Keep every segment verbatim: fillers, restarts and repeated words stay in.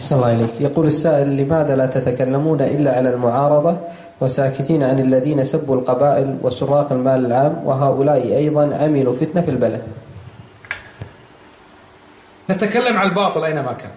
أحسن الله إليك. يقول السائل: لماذا لا تتكلمون إلا على المعارضة وساكتين عن الذين سبوا القبائل وسراق المال العام، وهؤلاء أيضا عملوا فتنة في البلد؟ نتكلم عن الباطل أينما كان،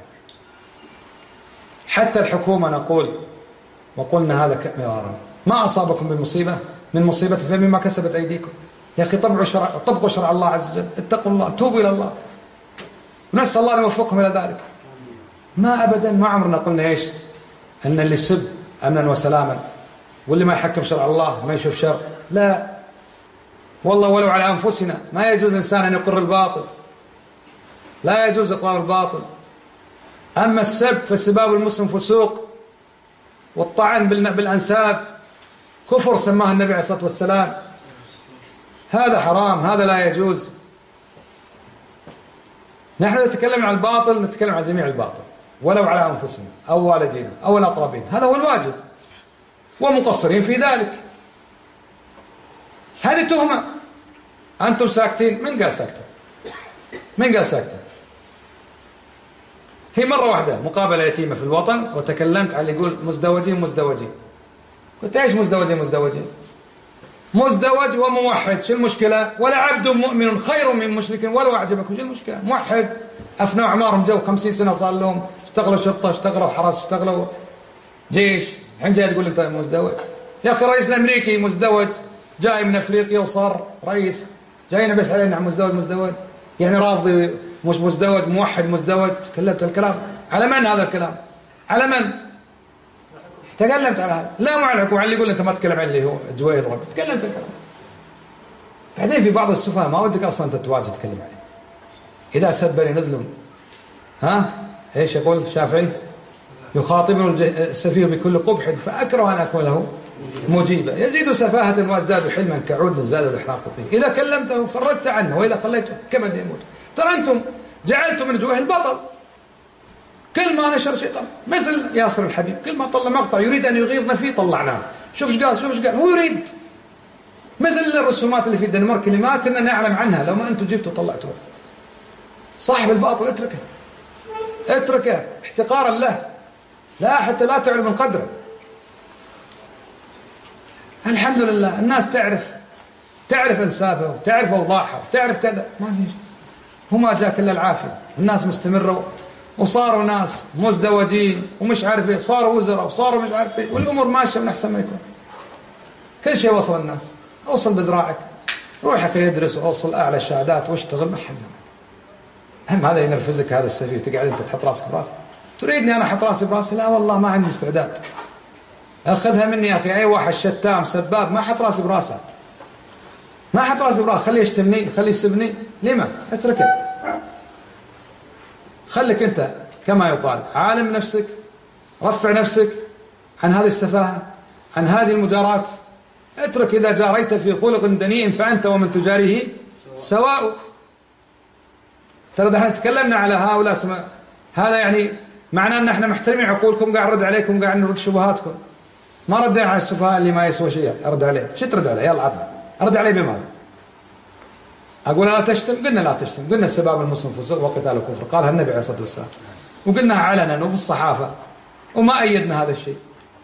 حتى الحكومة نقول وقلنا هذا مرارا: ما أصابكم بمصيبة من مصيبة فمما كسبت أيديكم. يا أخي طبعوا شرع، طبقوا شرع الله عز وجل، اتقوا الله، توبوا إلى الله، ونسأل الله أن يوفقهم إلى ذلك. ما أبدا ما عمرنا قلنا إيش؟ أن اللي يسب أمنا وسلاما واللي ما يحكم شرع الله ما يشوف شر. لا والله، ولو على أنفسنا ما يجوز الإنسان أن يقر الباطل، لا يجوز إقرار الباطل. أما السب فسباب المسلم فسوق، والطعن بالأنساب كفر سماه النبي عليه الصلاة والسلام، هذا حرام، هذا لا يجوز. نحن نتكلم عن الباطل، نتكلم عن جميع الباطل ولو على أنفسنا أو والدينا أو الأقربين، هذا هو الواجب، ومقصرين في ذلك. هذه تهمة، أنتم ساكتين. من قال ساكتة؟ من قال ساكتة؟ هي مرة واحدة مقابلة يتيمة في الوطن وتكلمت على اللي يقول مزدوجين مزدوجين. قلت ايش مزدوجين مزدوجين؟ مزدوج وموحد، شو المشكلة؟ ولا عبد مؤمن خير من مشرك ولو أعجبكم، شو المشكلة؟ موحد أفنوا أعمارهم، جو خمسين سنة صار لهم، اشتغلوا شرطة، اشتغلوا حرس، اشتغلوا جيش، الحين جاي تقول أنت مزدوج؟ يا أخي الرئيس الأمريكي مزدوج، جاي من أفريقيا وصار رئيس، جاينا بس علينا عن مزدوج مزدوج، يعني رافضي مش مزدوج، موحد مزدوج. تكلمت الكلام على من هذا الكلام؟ على من؟ تكلمت على هذا، لا مع الحكومة اللي يقول أنت ما تتكلم عن اللي هو جويل ربي، تكلمت الكلام. بعدين في بعض السفهاء ما ودك أصلا أنت تواجه تتكلم عليه. إذا سبني نذل، ها إيش يقول الشافعي؟ يخاطبني السفيه بكل قبح فأكره أن أكون له مجيبا، يزيد سفاهة وازداد حلما كعود زاد الإحراق طين. إذا كلمته فردت عنه وإذا خليته كما يموت. ترى أنتم جعلتم من جوه البطل، كل ما نشر شيء طلع، مثل ياسر الحبيب، كل ما طلع مقطع يريد أن يغيظنا فيه طلعناه. شوف ايش قال، شوف ايش قال، هو يريد. مثل الرسومات اللي في الدنمارك اللي ما كنا نعلم عنها لو ما أنتم جبتوا وطلعتوها. صاحب الباطل اتركه، اتركه احتقارا له، لا حتى لا تعلم من قدره. الحمد لله الناس تعرف تعرف انسابه وتعرف اوضاعها وتعرف كذا، ما في شيء. وما جاك الا العافيه، الناس مستمروا وصاروا ناس مزدوجين ومش عارف ايه، صاروا وزراء وصاروا مش عارف ايه، والامور ماشيه من احسن ما يكون. كل شيء وصل الناس، اوصل بذراعك، روح يا اخي ادرس واوصل اعلى الشهادات واشتغل، ما حد هم هذا ينرفزك هذا السفيه، تقعد انت تحط راسك براسك. تريدني انا احط راسي براسي؟ لا والله ما عندي استعداد. اخذها مني يا اخي، اي واحد شتام سباب ما حط راسي براسه، ما حط راسي براسه، خليه يشتمني، خليه يسبني، لما؟ اتركه. خليك انت كما يقال عالم نفسك، رفع نفسك عن هذه السفاهه، عن هذه المجاراة. اترك، اذا جاريت في خلق دنيء فانت ومن تجاريه سواء. ترى احنا تكلمنا على هؤلاء سما... هذا يعني معناه ان احنا محترمين عقولكم، قاعد نرد عليكم، قاعد نرد شبهاتكم. ما ردنا على السفهاء اللي ما يسوى شيء ارد عليه. شو ترد عليه؟ يلا عطنا ارد عليه بماذا؟ اقول لا تشتم؟ قلنا لا تشتم، قلنا سباب المسلم فسوق وقتال الكفر، قالها النبي عليه الصلاه والسلام، وقلناها علنا وفي الصحافه، وما ايدنا هذا الشيء.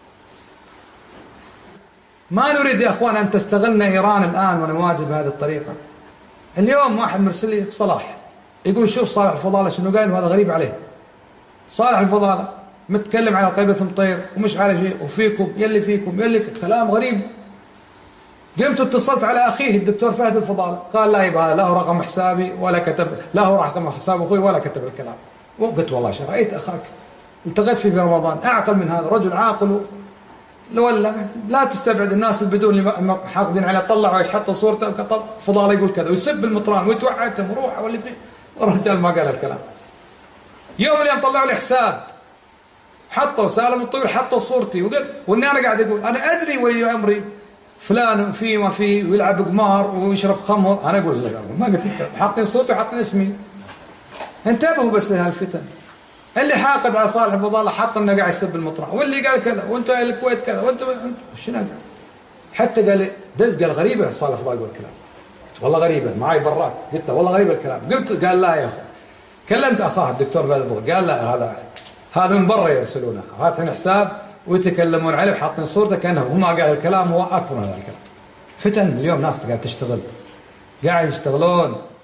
ما نريد يا اخوان ان تستغلنا ايران الان ونواجه بهذه الطريقه. اليوم واحد مرسل لي صلاح يقول شوف صالح الفضاله شنو قال، وهذا غريب عليه. صالح الفضاله متكلم على قيبة مطير ومش عارف ايه، وفيكم يلي فيكم يلي، كلام غريب. قمت اتصلت على اخيه الدكتور فهد الفضاله، قال لا يبقى له رقم حسابي ولا كتب له رقم حساب اخوي ولا كتب الكلام. وقلت والله شو رايت اخاك التقيت فيه في رمضان، اعقل من هذا، رجل عاقل. ولا لا تستبعد الناس البدون اللي حاقدين عليه، طلعوا ايش حطوا صورته فضاله يقول كذا ويسب المطران ويتوعدهم وروح واللي فيه، والرجال ما قال الكلام. يوم اليوم طلعوا لي حساب، حطوا سالم الطويل، حطوا صورتي، وقلت واني انا قاعد اقول انا ادري ولي امري فلان في ما في ويلعب قمار ويشرب خمر، انا اقول لك ما قلت لك، حاطين صوتي وحاطين اسمي. انتبهوا بس لهالفتن. اللي حاقد على صالح الفضاله حط انه قاعد يسب المطران، واللي قال كذا وانتم الكويت كذا وانتم شنو قال. حتى قال دز قال غريبه صالح الفضاله يقول الكلام. قلت والله غريبه معي برات، قلت والله غريبه الكلام. قلت قال لا يا اخي، كلمت اخاه الدكتور فهد، قال لا هذا هذا من برا يرسلونه، فاتحين حساب ويتكلمون عليه وحاطين صورته كأنه هو ما قال الكلام، هو أكبر من هذا الكلام. فتن اليوم ناس قاعد تشتغل، قاعد يشتغلون